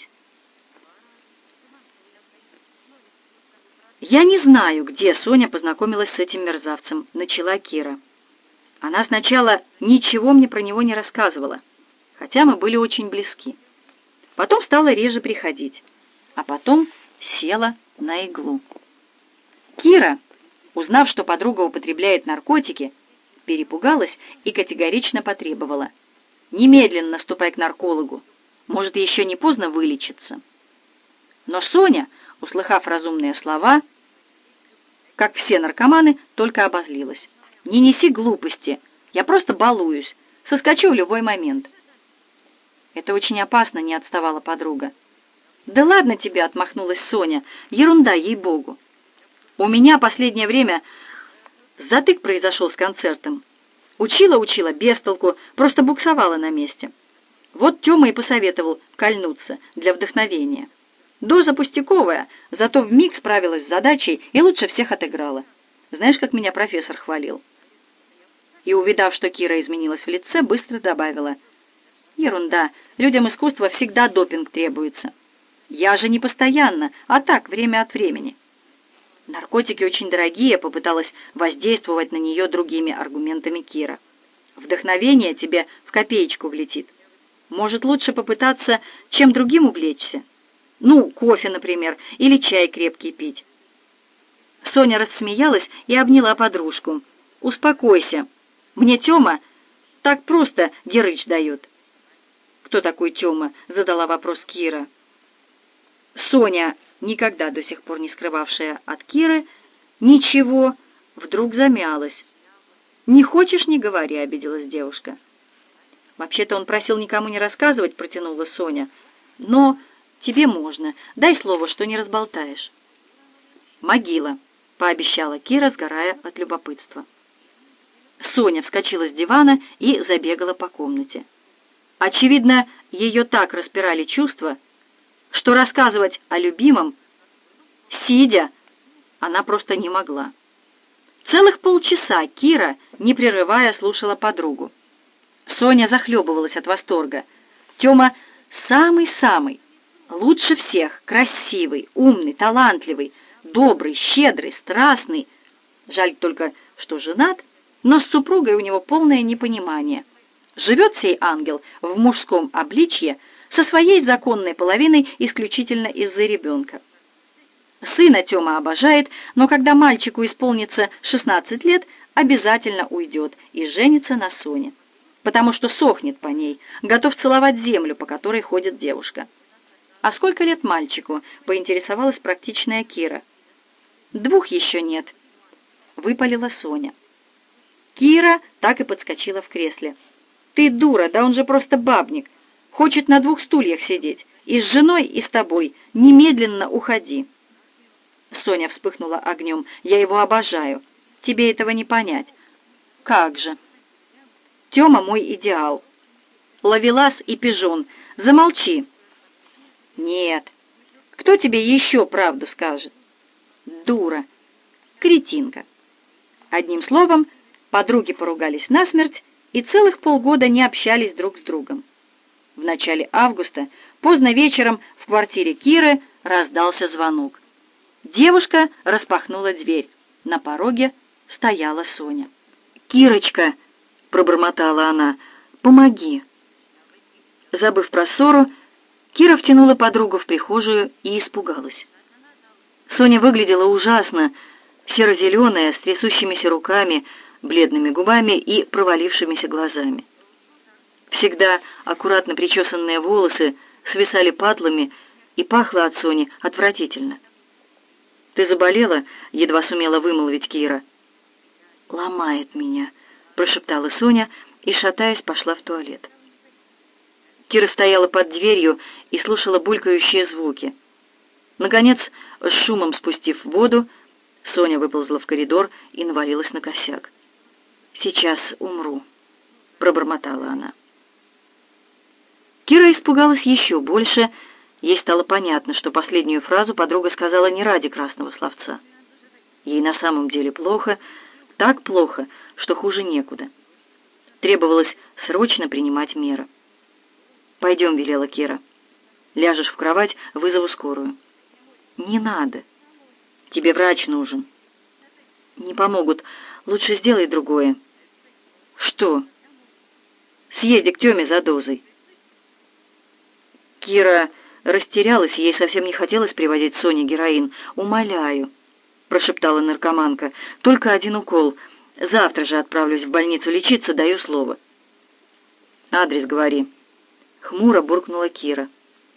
«Я не знаю, где Соня познакомилась с этим мерзавцем», — начала Кира. Она сначала ничего мне про него не рассказывала, хотя мы были очень близки. Потом стала реже приходить, а потом села на иглу. Кира, узнав, что подруга употребляет наркотики, перепугалась и категорично потребовала: «Немедленно ступай к наркологу, может, еще не поздно вылечиться». Но Соня, услыхав разумные слова, как все наркоманы, только обозлилась. «Не неси глупости, я просто балуюсь, соскочу в любой момент». «Это очень опасно», — не отставала подруга. «Да ладно тебе», — отмахнулась Соня, — «ерунда, ей-богу. У меня последнее время затык произошел с концертом. Учила без толку, просто буксовала на месте. Вот Тёма и посоветовал кольнуться для вдохновения. Доза пустяковая, зато вмиг справилась с задачей и лучше всех отыграла. Знаешь, как меня профессор хвалил?» И, увидав, что Кира изменилась в лице, быстро добавила: «Ерунда, людям искусства всегда допинг требуется. Я же не постоянно, а так, время от времени». «Наркотики очень дорогие», — попыталась воздействовать на нее другими аргументами Кира. «Вдохновение тебе в копеечку влетит. Может, лучше попытаться чем другим увлечься? Ну, кофе, например, или чай крепкий пить». Соня рассмеялась и обняла подружку. «Успокойся. Мне Тёма так просто дерыч дает». «Кто такой Тёма?» — задала вопрос Кира. Соня, никогда до сих пор не скрывавшая от Киры ничего, вдруг замялась. «Не хочешь, не говори», — обиделась девушка. «Вообще-то он просил никому не рассказывать», — протянула Соня. «Но тебе можно. Дай слово, что не разболтаешь». «Могила», — пообещала Кира, сгорая от любопытства. Соня вскочила с дивана и забегала по комнате. Очевидно, ее так распирали чувства, что рассказывать о любимом, сидя, она просто не могла. Целых полчаса Кира, не прерывая, слушала подругу. Соня захлебывалась от восторга. Тёма самый-самый, лучше всех, красивый, умный, талантливый, добрый, щедрый, страстный. Жаль только, что женат, но с супругой у него полное непонимание. Живет сей ангел в мужском обличье со своей законной половиной исключительно из-за ребенка. Сына Тёма обожает, но когда мальчику исполнится 16 лет, обязательно уйдет и женится на Соне, потому что сохнет по ней, готов целовать землю, по которой ходит девушка. «А сколько лет мальчику?» — поинтересовалась практичная Кира. «2 еще нет», — выпалила Соня. Кира так и подскочила в кресле. «Ты дура, да он же просто бабник. Хочет на 2 стульях сидеть. И с женой, и с тобой. Немедленно уходи». Соня вспыхнула огнем. «Я его обожаю. Тебе этого не понять». «Как же?» «Тёма мой идеал. Ловелас и пижон. Замолчи». «Нет. Кто тебе еще правду скажет?» «Дура. Кретинка». Одним словом, подруги поругались насмерть и целых полгода не общались друг с другом. В начале августа, поздно вечером, в квартире Киры раздался звонок. Девушка распахнула дверь. На пороге стояла Соня. «Кирочка», — пробормотала она, — «помоги». Забыв про ссору, Кира втянула подругу в прихожую и испугалась. Соня выглядела ужасно, серо-зеленая, с трясущимися руками, бледными губами и провалившимися глазами. Всегда аккуратно причесанные волосы свисали патлами, и пахло от Сони отвратительно. «Ты заболела?» — едва сумела вымолвить Кира. «Ломает меня», — прошептала Соня и, шатаясь, пошла в туалет. Кира стояла под дверью и слушала булькающие звуки. Наконец, с шумом спустив воду, Соня выползла в коридор и навалилась на косяк. «Сейчас умру», — пробормотала она. Кира испугалась еще больше. Ей стало понятно, что последнюю фразу подруга сказала не ради красного словца. Ей на самом деле плохо, так плохо, что хуже некуда. Требовалось срочно принимать меры. «Пойдем», — велела Кира. «Ляжешь в кровать, вызову скорую». «Не надо. Тебе врач нужен». «Не помогут. Лучше сделай другое». «Что?» «Съезди к Тёме за дозой». Кира растерялась, ей совсем не хотелось приводить Соне героин. «Умоляю», — прошептала наркоманка, — «только один укол. Завтра же отправлюсь в больницу лечиться, даю слово». «Адрес говори», — хмуро буркнула Кира.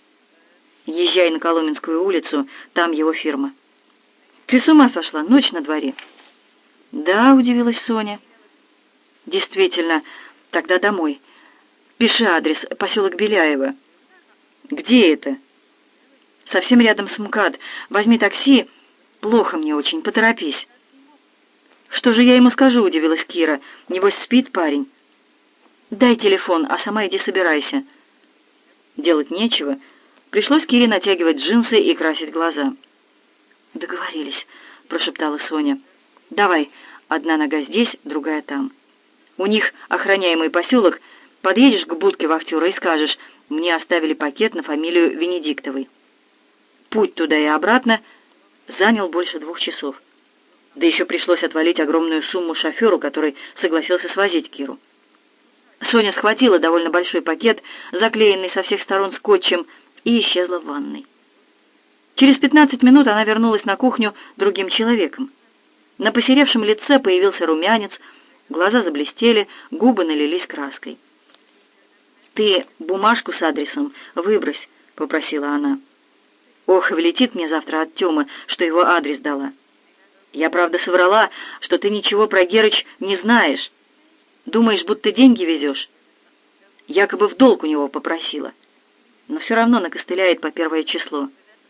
«Езжай на Коломенскую улицу, там его фирма». «Ты с ума сошла? Ночь на дворе». «Да», — удивилась Соня. «Действительно, тогда домой. Пиши адрес, поселок Беляево». «Где это?» «Совсем рядом с МКАД. Возьми такси. Плохо мне очень, поторопись». «Что же я ему скажу?» — удивилась Кира. «Небось, спит парень». «Дай телефон, а сама иди собирайся». Делать нечего. Пришлось Кире натягивать джинсы и красить глаза. «Договорились», — прошептала Соня. «Давай, одна нога здесь, другая там. У них охраняемый поселок. Подъедешь к будке вахтера и скажешь: мне оставили пакет на фамилию Венедиктовой». Путь туда и обратно занял больше 2 часов. Да еще пришлось отвалить огромную сумму шоферу, который согласился свозить Киру. Соня схватила довольно большой пакет, заклеенный со всех сторон скотчем, и исчезла в ванной. Через 15 минут она вернулась на кухню другим человеком. На посеревшем лице появился румянец, глаза заблестели, губы налились краской. «Ты бумажку с адресом выбрось», — попросила она. «Ох, влетит мне завтра от Тёмы, что его адрес дала. Я, правда, соврала, что ты ничего про Герыч не знаешь. Думаешь, будто деньги везешь? Якобы в долг у него попросила. Но все равно накостыляет по 1 число».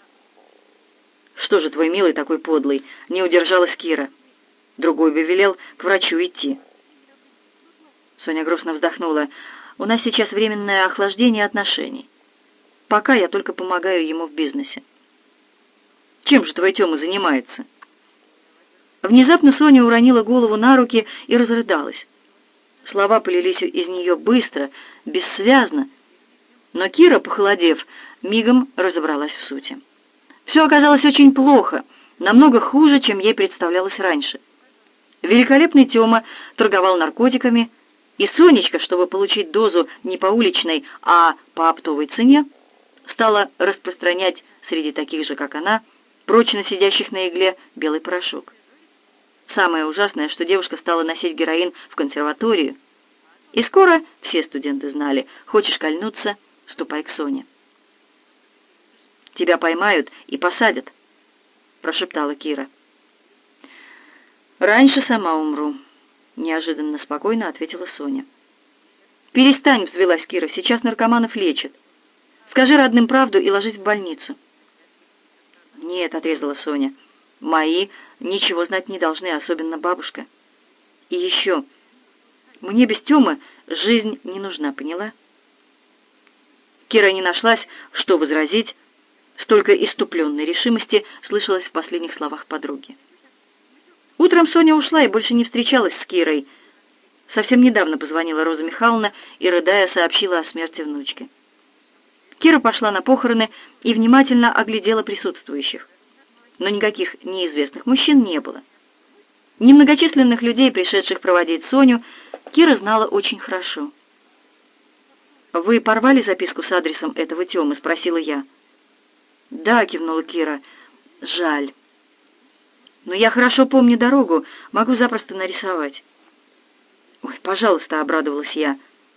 «Что же твой милый такой подлый?» — не удержалась Кира. «Другой бы велел к врачу идти». Соня грустно вздохнула. «У нас сейчас временное охлаждение отношений. Пока я только помогаю ему в бизнесе». «Чем же твой Тёма занимается?» Внезапно Соня уронила голову на руки и разрыдалась. Слова полились из нее быстро, бессвязно, но Кира, похолодев, мигом разобралась в сути. Все оказалось очень плохо, намного хуже, чем ей представлялось раньше. Великолепный Тёма торговал наркотиками, и Сонечка, чтобы получить дозу не по уличной, а по оптовой цене, стала распространять среди таких же, как она, прочно сидящих на игле, белый порошок. Самое ужасное, что девушка стала носить героин в консерваторию, и скоро все студенты знали: хочешь кольнуться — ступай к Соне. «Тебя поймают и посадят», — прошептала Кира. «Раньше сама умру», — неожиданно спокойно ответила Соня. «Перестань», — взвилась Кира, — «сейчас наркоманов лечат. Скажи родным правду и ложись в больницу». «Нет», — отрезала Соня, — «мои ничего знать не должны, особенно бабушка. И еще, мне без Тёмы жизнь не нужна, поняла?» Кира не нашлась, что возразить. Столько исступленной решимости слышалось в последних словах подруги. Утром Соня ушла и больше не встречалась с Кирой. Совсем недавно позвонила Роза Михайловна и, рыдая, сообщила о смерти внучки. Кира пошла на похороны и внимательно оглядела присутствующих. Но никаких неизвестных мужчин не было. Немногочисленных людей, пришедших проводить Соню, Кира знала очень хорошо. «Вы порвали записку с адресом этого Тёмы?» — спросила я. «Да», — кивнула Кира. «Жаль. Но я хорошо помню дорогу, могу запросто нарисовать». «Ой, пожалуйста», — обрадовалась я.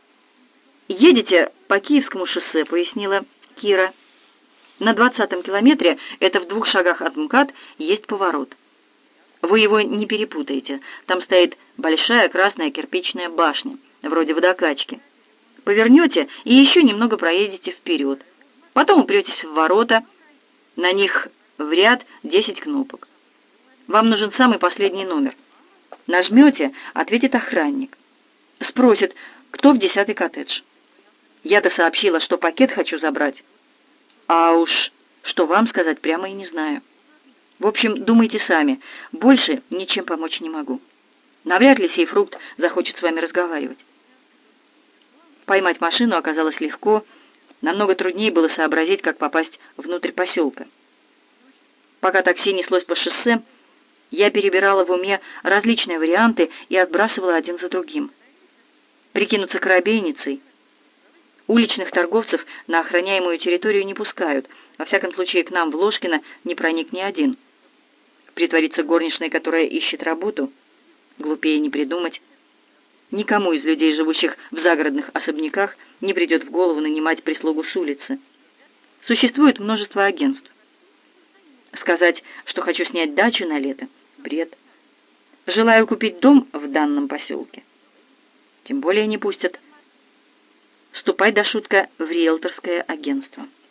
«Едете по Киевскому шоссе», — пояснила Кира. «На 20-м километре, это в 2 шагах от МКАД, есть поворот. Вы его не перепутаете. Там стоит большая красная кирпичная башня, вроде водокачки. Повернете и еще немного проедете вперед. Потом упретесь в ворота. На них в ряд 10 кнопок. Вам нужен самый последний номер. Нажмете, ответит охранник. Спросит, кто в 10-й коттедж. Я-то сообщила, что пакет хочу забрать. А уж что вам сказать, прямо и не знаю. В общем, думайте сами. Больше ничем помочь не могу. Навряд ли сей фрукт захочет с вами разговаривать». Поймать машину оказалось легко. Намного труднее было сообразить, как попасть внутрь поселка. Пока такси неслось по шоссе, я перебирала в уме различные варианты и отбрасывала один за другим. Прикинуться корабейницей. Уличных торговцев на охраняемую территорию не пускают. Во всяком случае, к нам в Ложкино не проник ни один. Притвориться горничной, которая ищет работу, глупее не придумать. Никому из людей, живущих в загородных особняках, не придет в голову нанимать прислугу с улицы. Существует множество агентств. Сказать, что хочу снять дачу на лето — бред. Желаю купить дом в данном поселке. Тем более не пустят. Ступай, Дашутка, в риэлторское агентство.